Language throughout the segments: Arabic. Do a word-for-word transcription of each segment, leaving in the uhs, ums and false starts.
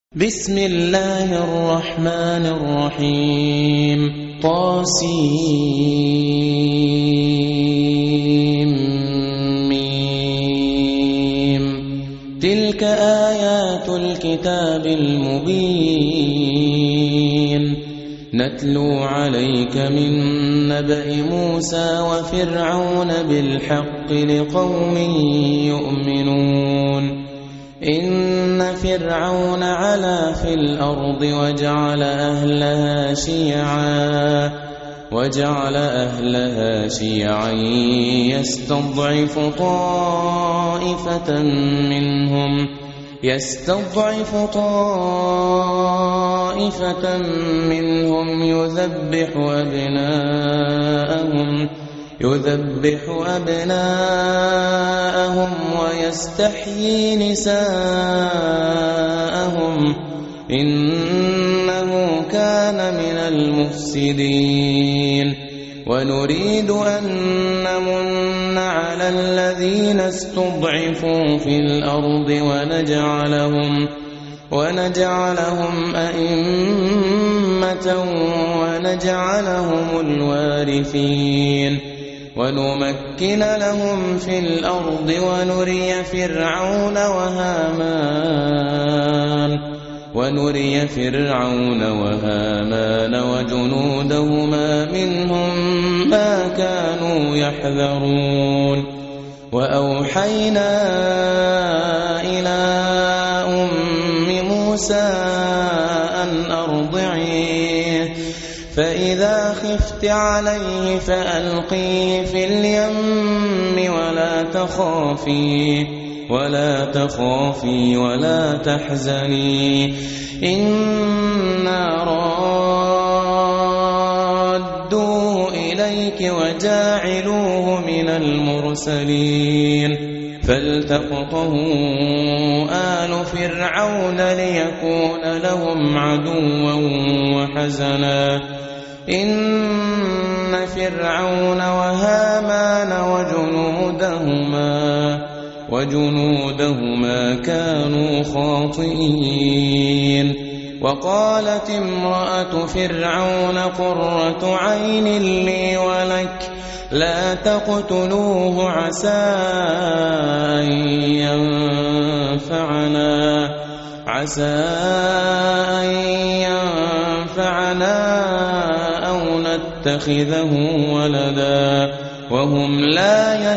بسم الله الرحمن الرحيم طاسيم ميم تلك آيات الكتاب المبين نتلو عليك من نبأ موسى وفرعون بالحق لقوم يؤمنون إن فرعون علا في الأرض وجعل أهلها شيعا وجعل أهلها شيعا يستضعف طائفة منهم يستضعف طائفة منهم يذبح أبناءهم يذبح أبناءهم ويستحيي نساءهم إنه كان من المفسدين ونريد أن نمن على الذين استضعفوا في الأرض ونجعلهم ونجعلهم أئمة ونجعلهم الوارثين ونمكن لهم في الأرض ونري فرعون وهامان ونري فرعون وهامان وجنودهما منهم ما كانوا يحذرون وأوحينا إلى أم موسى أن أرضعيه فإذا خفت عليه فألقيه في اليم ولا تخافي ولا تخافي ولا تحزني إنا رادوه إليك وجاعلوه من المرسلين فالتقطه آل فرعون ليكون لهم عدوا وحزنا إن فرعون وهامان وجنودهما وجنودهما كانوا خاطئين وقالت امرأة فرعون قرة عين لي ولك لا تقتلوه عسى أن ينفعنا عسى أن ينفعنا أو نتخذه ولدا وهم لا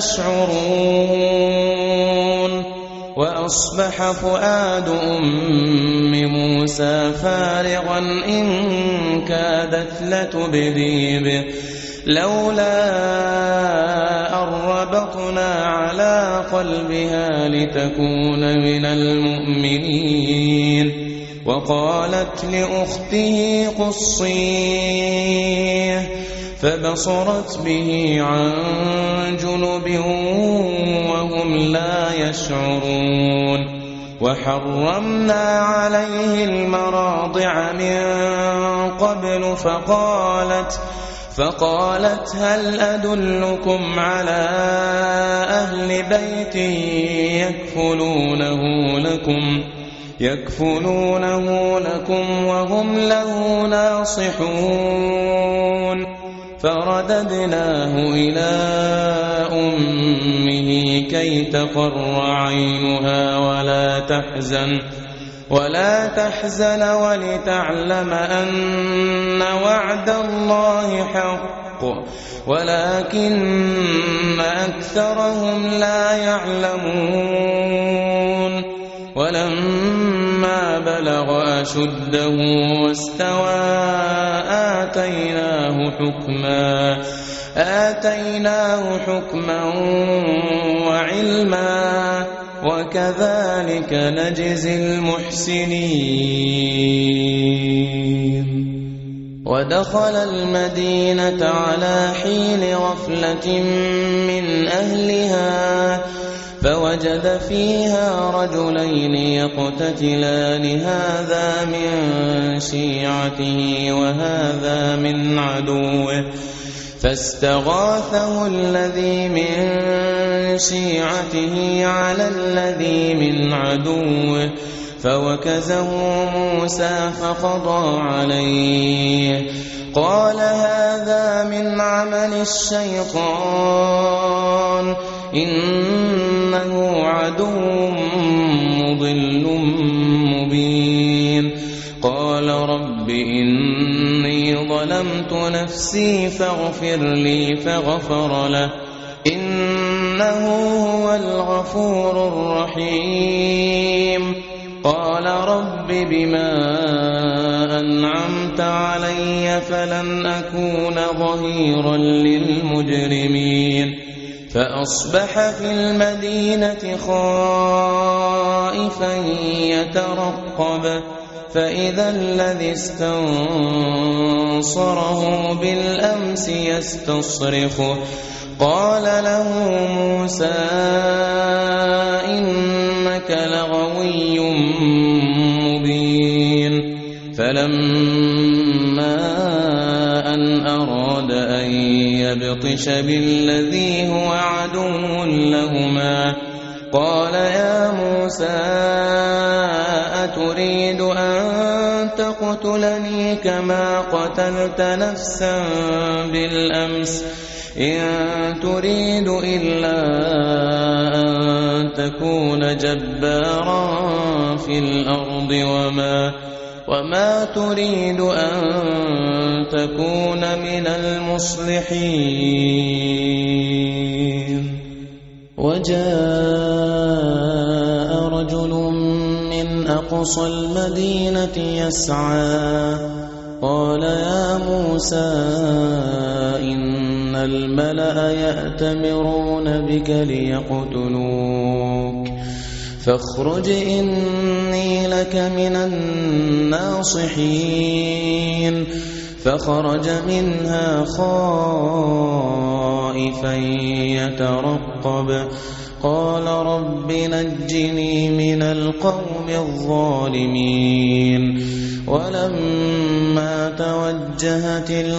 يشعرون وأصبح فؤاد أم موسى فارغا إن كادت لتبدي به لولا أن ربطنا على قلبها لتكون من المؤمنين وقالت لأخته قصيه فبصرت به عن جنب وهم لا يشعرون وحرمنا عليه المراضع من قبل فقالت فقالت هل أدلكم على أهل بيت يكفلونه لكم يكفلونه لكم وهم له ناصحون فرددناه إلى أمه كي تقر عينها ولا تحزن ولا تحزن ولتعلم أن وعد الله حق ولكن أكثرهم لا يعلمون ولما بلغ أشده واستوى آتيناه حكما آتيناه حكما وعلما وكذلك نجزي المحسنين ودخل المدينة على حين غفلة من أهلها فوجد فيها رجلين يقتتلان هذا من شيعته وهذا من عدوه فاستغاثه الذي من شيعته على الذي من عدوه فوكزه موسى فقضى عليه قال هذا من عمل الشيطان إنه عدو مضل مبين قال رب إني ظلمت نفسي فاغفر لي فغفر له إنه هو الغفور الرحيم قال رب بما أنعمت علي فلن أكون ظهيرا للمجرمين فأصبح في المدينة خائفا يترقب فإذا الذي استنصره بالأمس يستصرخه قال له موسى إنك لغوي مبين فلما أن أراد أن يبطش بالذي هو عدو لهما قال يا موسى أتريد أن تقتلني كما قتلت نفسا بالأمس إن تريد إلا أن تكون جبارا في الأرض وما, وما تريد أن تكون من المصلحين وجاء رجل من أقصى المدينة يسعى قال يا موسى إن الملأ يأتمرون بك ليقتلوك فاخرج إني لك من الناصحين فخرج منها خائفا يترقب قال رب نجني من القوم الظالمين ولما توجه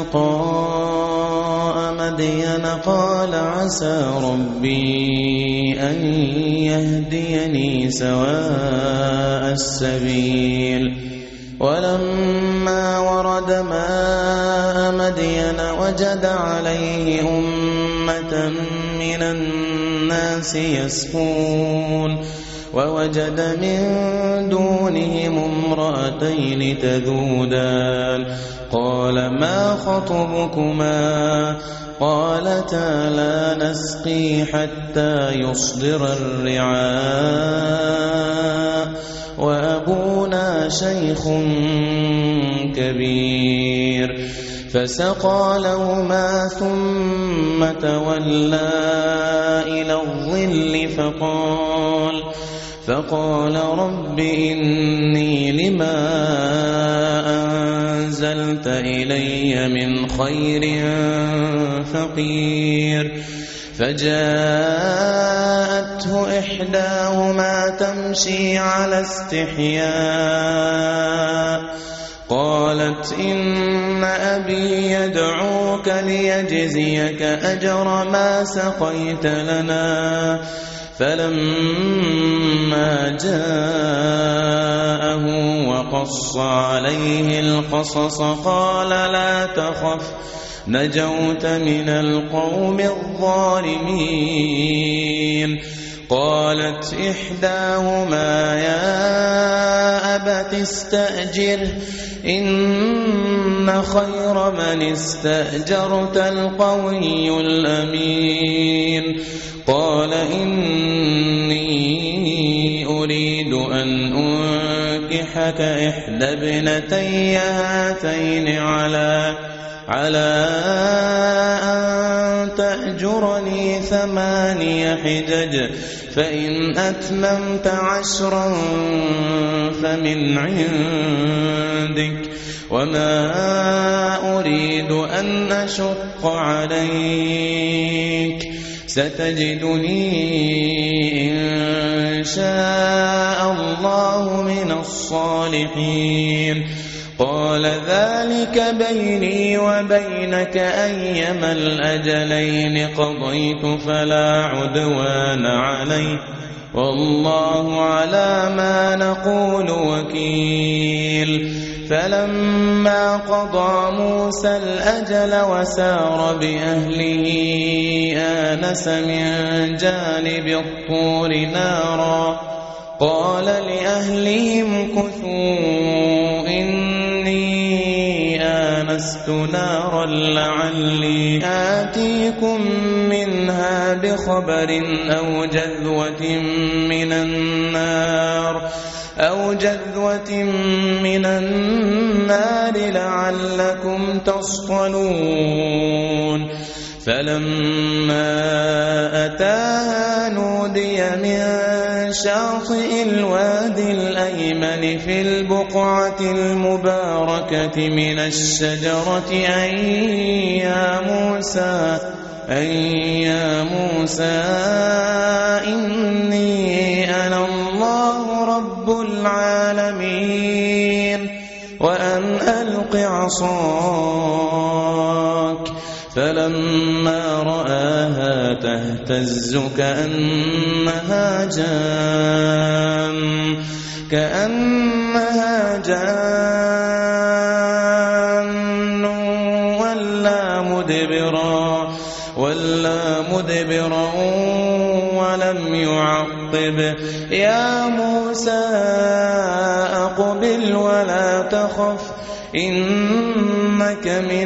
تلقاء مدين قال عسى ربي أن يهديني سواء السبيل ولما ورد ماء مدين وجد عليه أمة من الناس يسقون ووجد من دونهم امرأتين تذودان قال ما خطبكما قالتا لا نسقي حتى يصدر الرعاء وأبونا شيخ كبير فسقى لهما ثم تولى إلى الظل فقال فقال رب إني لما أنزلت إلي من خير فقير فجاءته إحداهما تمشي على استحياء قالت إن أبي يدعوك ليجزيك أجر ما سقيت لنا فلما جاءه وقص عليه القصص قال لا تخف نجوت من القوم الظالمين قالت إحداهما يا أبت استأجره إن خير من استأجرت القوي الأمين قال إني أريد أن أنكحك إحدى ابنتي هاتين على على أن تأجرني ثماني حجج فإن أتممت عشرا فمن عندك وما أريد أن أشق عليك ستجدني إن شاء الله من الصالحين قال ذلك بيني وبينك أيما الأجلين قضيت فلا عدوان علي والله على ما نقول وكيل فلما قضى موسى الأجل وسار بأهله آنس من جانب الطور نارا قال لأهلهم كثوا إني آنست نارا لعلي آتيكم منها بخبر أو جذوة من النار أو جذوة من النار لعلكم تصطلون فلما أتاها نودي من شاطئ الوادي الأيمن في البقعة المباركة من الشجرة أن يا موسى أن يا موسى إني أنا الله رب العالمين وأن ألق عصاك فلما رآها تهتز كأنها جان كأنها جان ولا مدبرا ولا مدبرا ولم يعقب يا موسى أقبل ولا تخف إنك من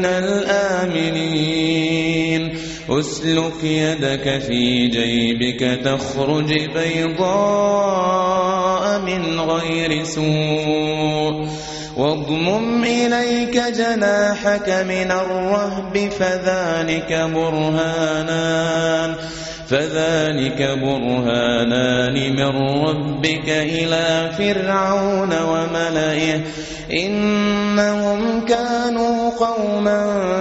الآمنين أسلك يدك في جيبك تخرج بيضاء من غير سوء واضمم إليك جناحك من الرهب فذلك برهانان فذلك برهانان من ربك إلى فرعون وملئه إنهم كانوا قوما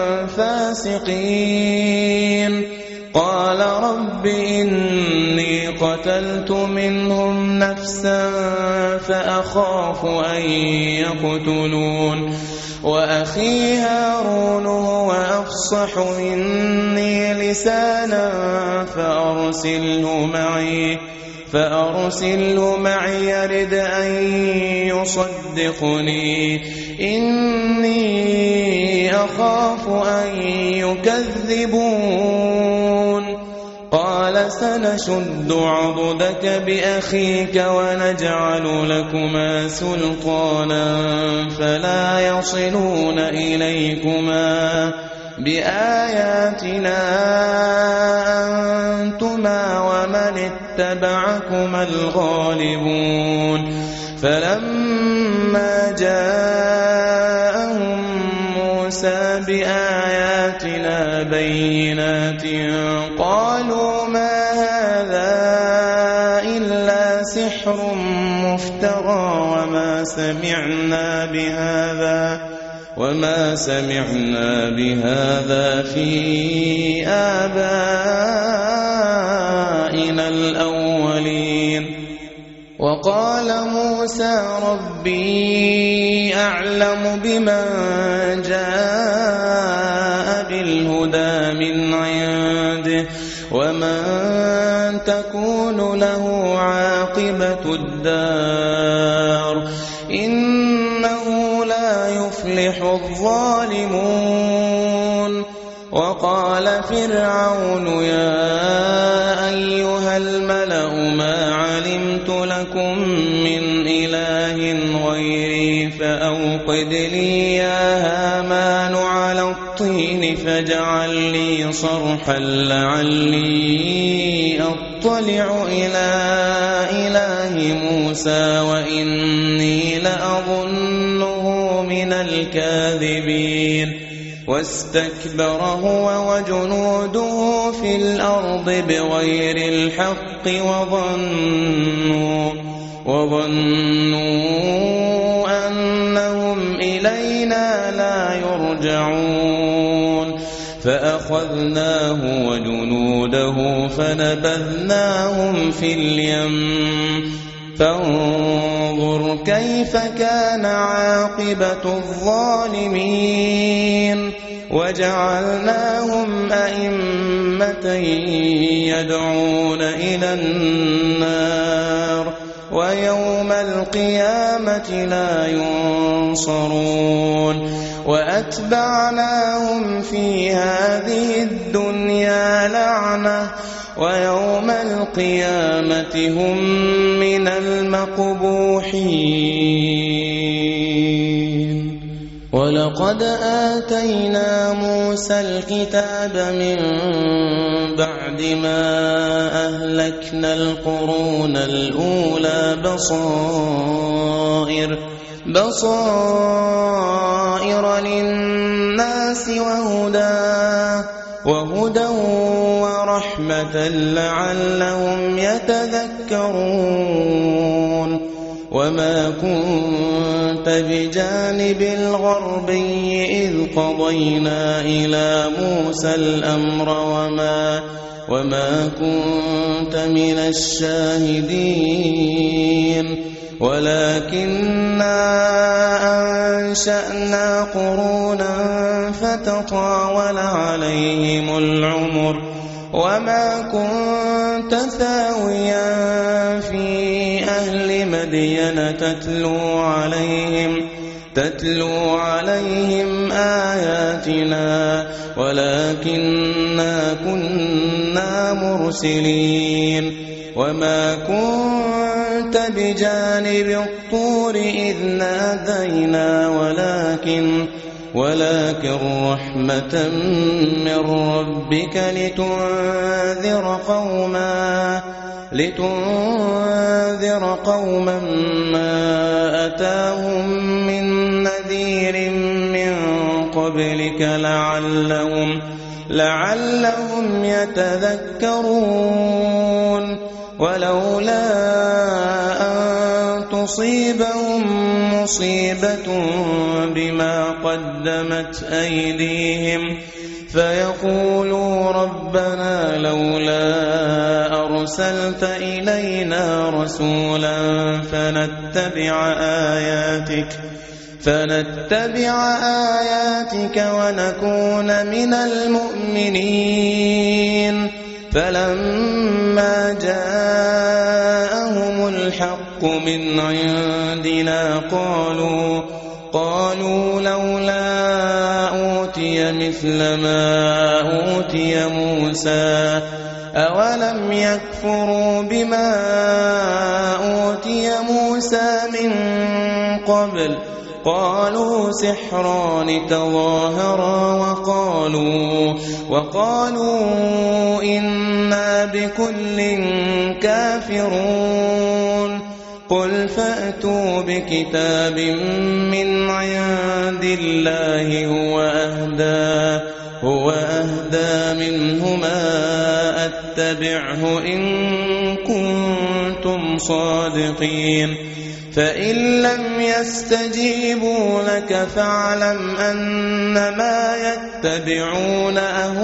فاسقين قال رب إني قتلت منهم نفسا فأخاف أن يقتلون وأخي هارون هو أفصح مني لسانا فأرسله معي فأرسله معي يرد أن يصدقني إني أخاف أن يكذبون قال سنشد عضدك بأخيك ونجعل لكما سلطانا فلا يصلون إليكما بآياتنا أنتما ومن اتبعكما الغالبون فلما جاءهم موسى بآياتنا بينات قالوا ما هذا إلا سحر مفترى وما سمعنا بهذا وما سمعنا بهذا في آبائنا الأولين وقال موسى ربي أعلم بمن جاء بالهدى من عنده ومن تكون له عاقبة الدار إنه لا يفلح الظالمون وقال فرعون يا أيها الملأ ما علمت لكم من إله غيري فأوقد لي يا هامان على الطين فاجعل لي صرحا لعلي أطلع إلى إله موسى وإني لأظنه من الكاذبين واستكبر هو وجنوده في الأرض بغير الحق وظنوا وظنوا أنهم إلينا لا يرجعون فأخذناه وجنوده فنبذناهم في اليم فانظر كيف كان عاقبة الظالمين وجعلناهم أئمة يدعون إلى النار ويوم القيامة لا ينصرون وأتبعناهم في هذه الدنيا لعنة ويوم القيامة هم من المقبوحين ولقد آتينا موسى الكتاب من بعد ما أهلكنا القرون الأولى بصائر بصائر للناس وهدى وهدى ورحمة لعلهم يتذكرون وما كنت بجانب الغربي إذ قضينا إلى موسى الأمر وما وما كنت من الشاهدين ولكننا أنشأنا قرونا فتطاول عليهم العمر وما كنت ثاويا في أهل مدين تتلو عليهم تتلو عليهم آياتنا ولكننا كنا مرسلين وما كنت بجانب الطور إذ نادينا ولكن ولكن رحمة من ربك لتنذر قوما لتنذر قوما ما أتاهم من نذير من قبلك لعلهم لعلهم يتذكرون ولولا أن تصيبهم مصيبة بما قدمت أيديهم فيقولوا ربنا لولا أرسلت إلينا رسولا فنتبع آياتك فنتبع آياتك ونكون من المؤمنين فلما جاءهم الحق من عندنا قالوا قالوا لولا أوتي مثل ما أوتي موسى أولم يكفروا بما أوتي موسى من قبل قالوا سحران تظاهرا وقالوا وقالوا إنا بكل كافرون قل فأتوا بكتاب من عند الله هو أهدى هو أهدى منهما أتبعه إن كنتم صادقين فإن لم يستجيبوا لك فاعلم أنما يتبعون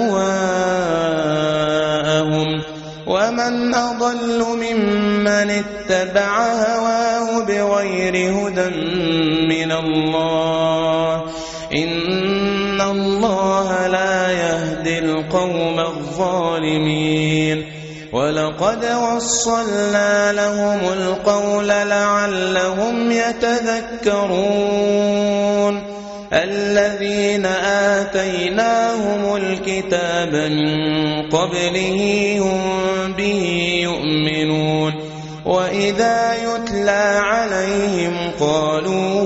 أهواءهم ومن أضل ممن اتبع هواه بغير هدى من الله إن الله لا يهدي القوم الظالمين ولقد وصلنا لهم القول لعلهم يتذكرون الذين آتيناهم الكتاب من قبله هم به يؤمنون وإذا يتلى عليهم قالوا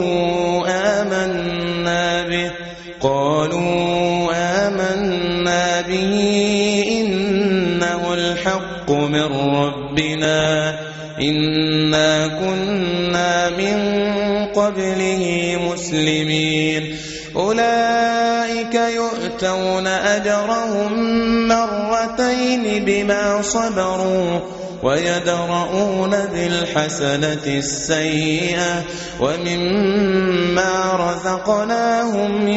آمنا به قالوا آمنا به إنه الحق من ربنا إنا كنا من قبله مسلمين أولئك يؤتون أجرهم مرتين بما صبروا ويدرؤون بالحسنة السيئة ومما رزقناهم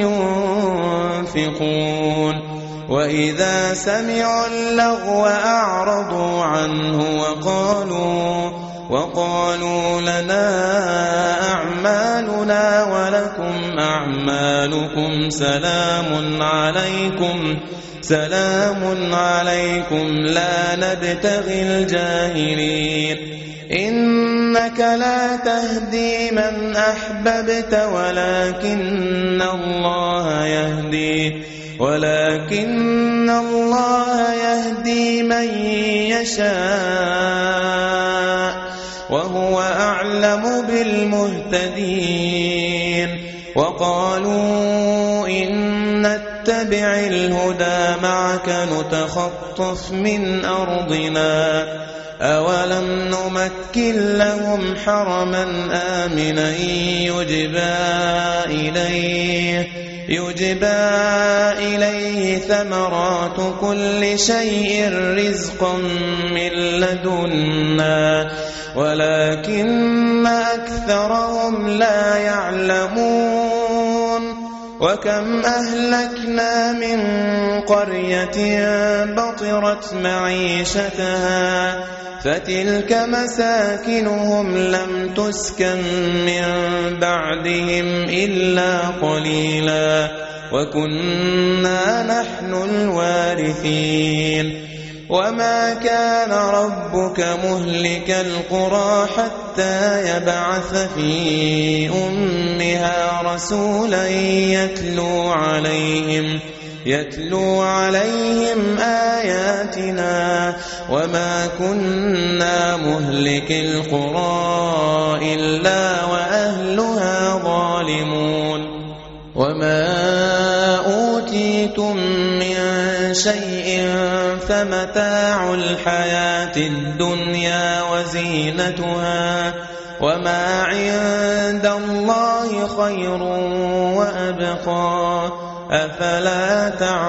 ينفقون وإذا سمعوا اللغو أعرضوا عنه وقالوا وقالوا لنا أعمالنا ولكم أعمالكم سلام عليكم سلام عليكم لا نبتغي الجاهلين إنك لا تهدي من أحببت ولكن الله يهدي ولكن الله يهدي من يشاء وهو أعلم بالمهتدين وقالوا إن نتبع الهدى معك نتخطف من أرضنا أولم نمكن لهم حرما آمنا يجبى إليه يجبى إليه ثمرات كل شيء رزقا من لدنا ولكن أكثرهم لا يعلمون وكم أهلكنا من قرية بطرت معيشتها فتلك مساكنهم لم تسكن من بعدهم إلا قليلا وكنا نحن الوارثين وما كان ربك مهلك القرى حتى يبعث في أمها رسولا يتلو عليهم يتلو عليهم آياتنا وما كنا مهلك القرى إلا وأهلها ظالمون وما أوتيتم من شيء فمتاع الحياة الدنيا وزينتها وما عند الله خير وأبقى أفلا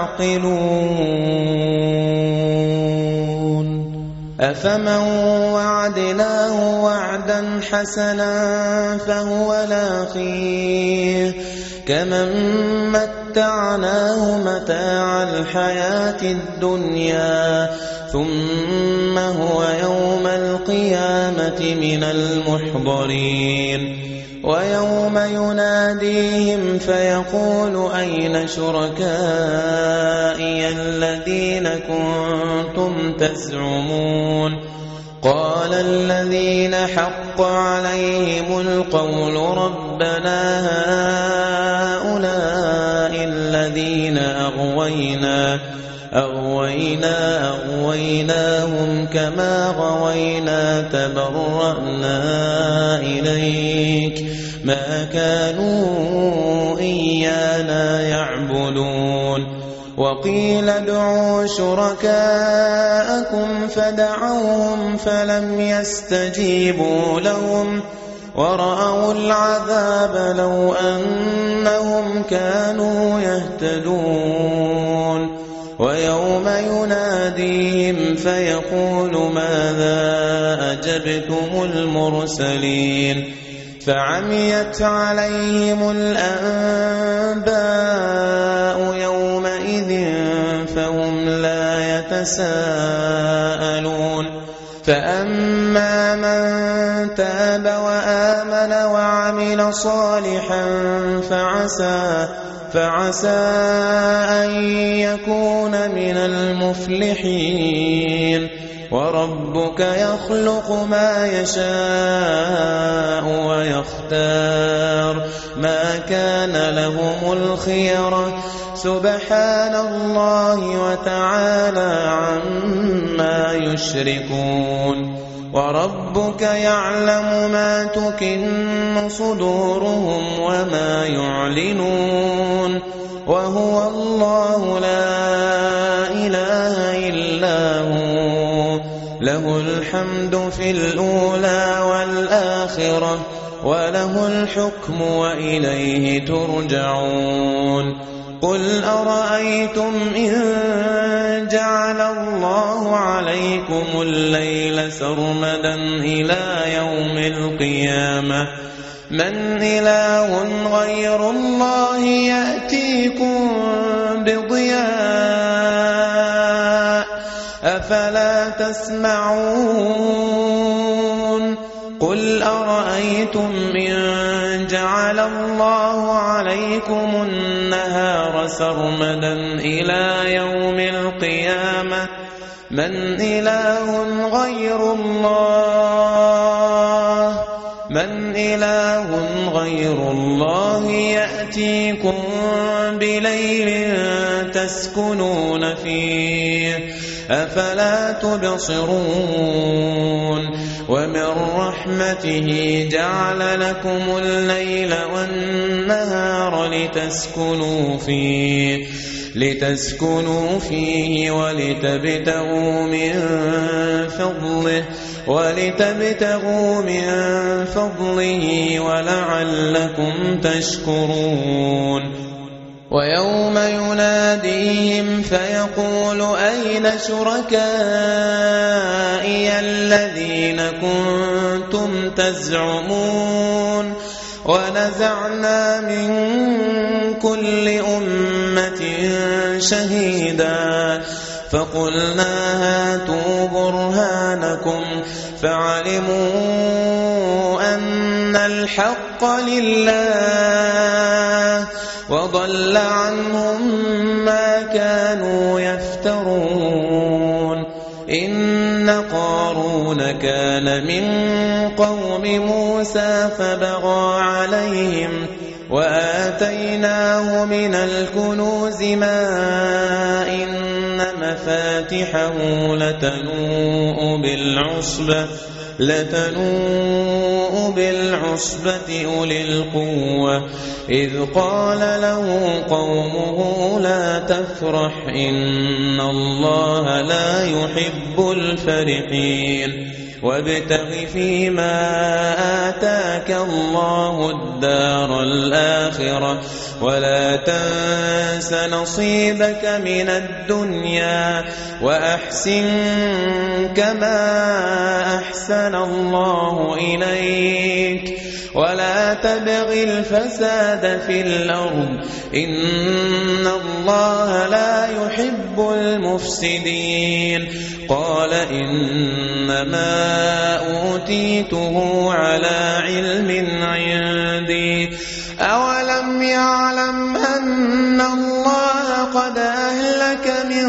تعقلون أفمن وعدناه وعدا حسنا فهو لاقيه كمن متعناه متاع الحياة الدنيا ثم هو يوم القيامة من المحضرين ويوم يناديهم فيقول أين شركائي الذين كنتم تزعمون قال الذين حق عليهم القول ربنا هؤلاء الذين أغوينا أغوينا أغويناهم كما غوينا تبرأنا إليك ما كانوا إيانا يعبدون وقيل ادعوا شركاءكم فدعوهم فلم يستجيبوا لهم ورأوا العذاب لو أنهم كانوا يهتدون ويوم يناديهم فيقول ماذا أجبتم المرسلين فعميت عليهم الأنباء يومئذ فهم لا يتساءلون فأما من تاب وآمن وعمل صالحا فعسى فعسى أن يكون من المفلحين وربك يخلق ما يشاء ويختار ما كان لهم الخيرة سبحان الله وتعالى عما يشركون وربك يعلم ما تكن صدورهم وما يعلنون وهو الله لا إله إلا هو له الحمد في الأولى والآخرة وله الحكم وإليه ترجعون قل أرأيتم إن جعل الله عليكم الليل سرمدا إلى يوم القيامة من إله غير الله يأتيكم بضياء أفلا تسمعون قل أرأيتم إن جعل الله عليكم النهار سرمدا إلى يوم القيامة من إله غير الله إله غير الله يأتيكم بليل تسكنون فيه أفلا تبصرون ومن رحمته جعل لكم الليل والنهار لتسكنوا فيه لتسكنوا فيه ولتبتغوا من فضله ولتبتغوا من فضله ولعلكم تشكرون ويوم يناديهم فيقول أين شركائي الذين كنتم تزعمون ونزعنا من كل أمة شهيدا فقلنا هاتوا برهانكم فعلموا أن الحق لله وضل عنهم ما كانوا يفترون إن قارون كان من قوم موسى فبغى عليهم وآتيناه من الكنوز ما إن مفاتحه لتنوء بالعصبة لتنوء بالعصبة أولي القوة إذ قال له قومه لا تفرح إن الله لا يحب الفرحين وابتغ فيما آتاك الله الدار الآخرة ولا تنس نصيبك من الدنيا وأحسن كما أحسن الله إليك ولا تبغ الفساد في الأرض إن الله لا يحب المفسدين قال إنما أوتيته على علم عندي أولم يعلم أن الله قد أهلك من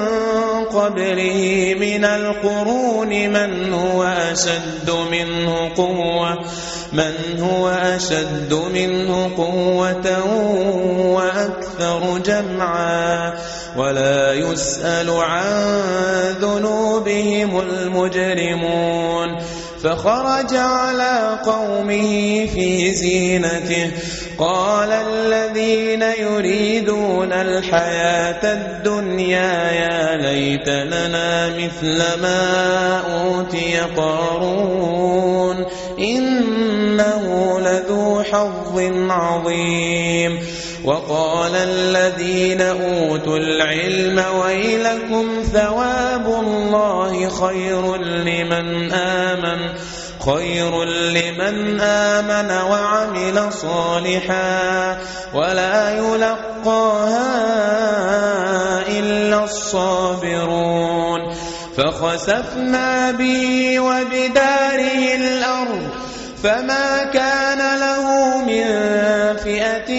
قبله من القرون من هو أشد منه قوة من هو أشد منه قوة وأكثر جمعا ولا يسأل عن ذنوبهم المجرمون فخرج على قومه في زينته قال الذين يريدون الحياة الدنيا يا ليت لنا مثل ما أوتي قارون إنه لذو حظ عظيم وقال الذين أوتوا العلم ويلكم ثواب الله خير لمن آمن خير لمن آمن وعمل صالحا ولا يلقاها إلا الصابرون فخسفنا به وبداره الأرض فما كان له من فئة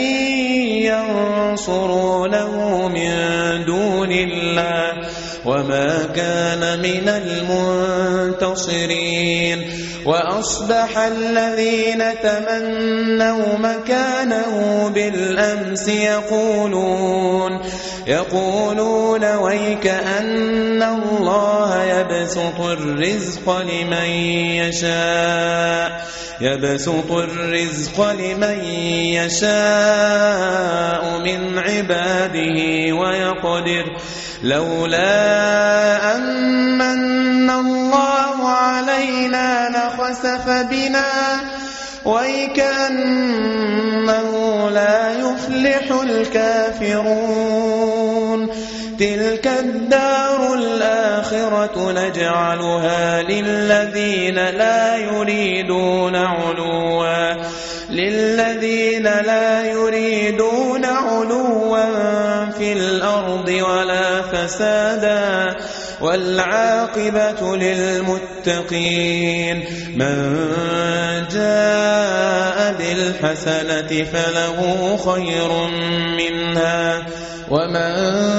ينصرونه من دون الله وما كان من المنتصرين وأصبح الذين تمنوا مكانه بالأمس يقولون يقولون ويك أن الله يبسط الرزق لمن يشاء يبسط الرزق لمن يشاء من عباده ويقدر لولا أمن الله علينا لخسف بنا ويكأنه لا يفلح الكافرون تلك الدار الآخرة نجعلها للذين لا يريدون علوا للذين لا يريدون علوا في الأرض ولا فسادا والعاقبة للمتقين. من جاء بالحسنة فله خير منها ومن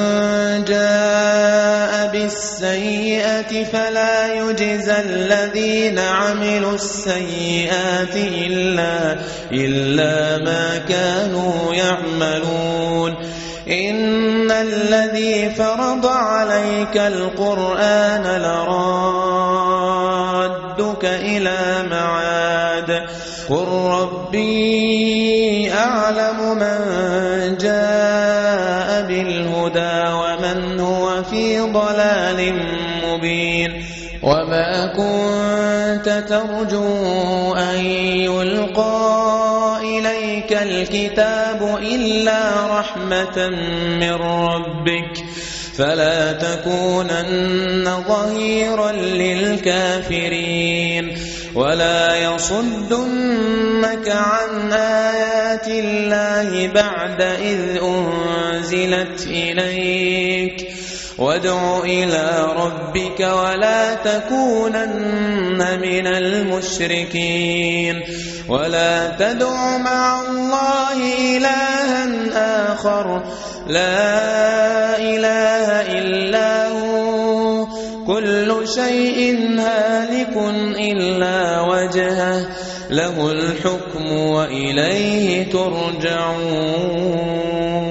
جاء بالسيئة فلا يجزى الذين عملوا السيئات إلا, إلا ما كانوا يعملون. إن الذي فرض عليك القرآن لرادك إلى معاد قل ربي أعلم من جاء بالهدى ومن هو في ضلال مبين. وما كنت ترجو أن يلقى إليك الكتاب إلا رحمة من ربك فلا تكونن ظهيرا للكافرين. ولا يصدنك عن آيات الله بعد إذ أنزلت إليك وادع إلى ربك ولا تكونن من المشركين. ولا تدع مع الله إلها آخر لا إله إلا هو كل شيء هالك إلا وجهه له الحكم وإليه ترجعون.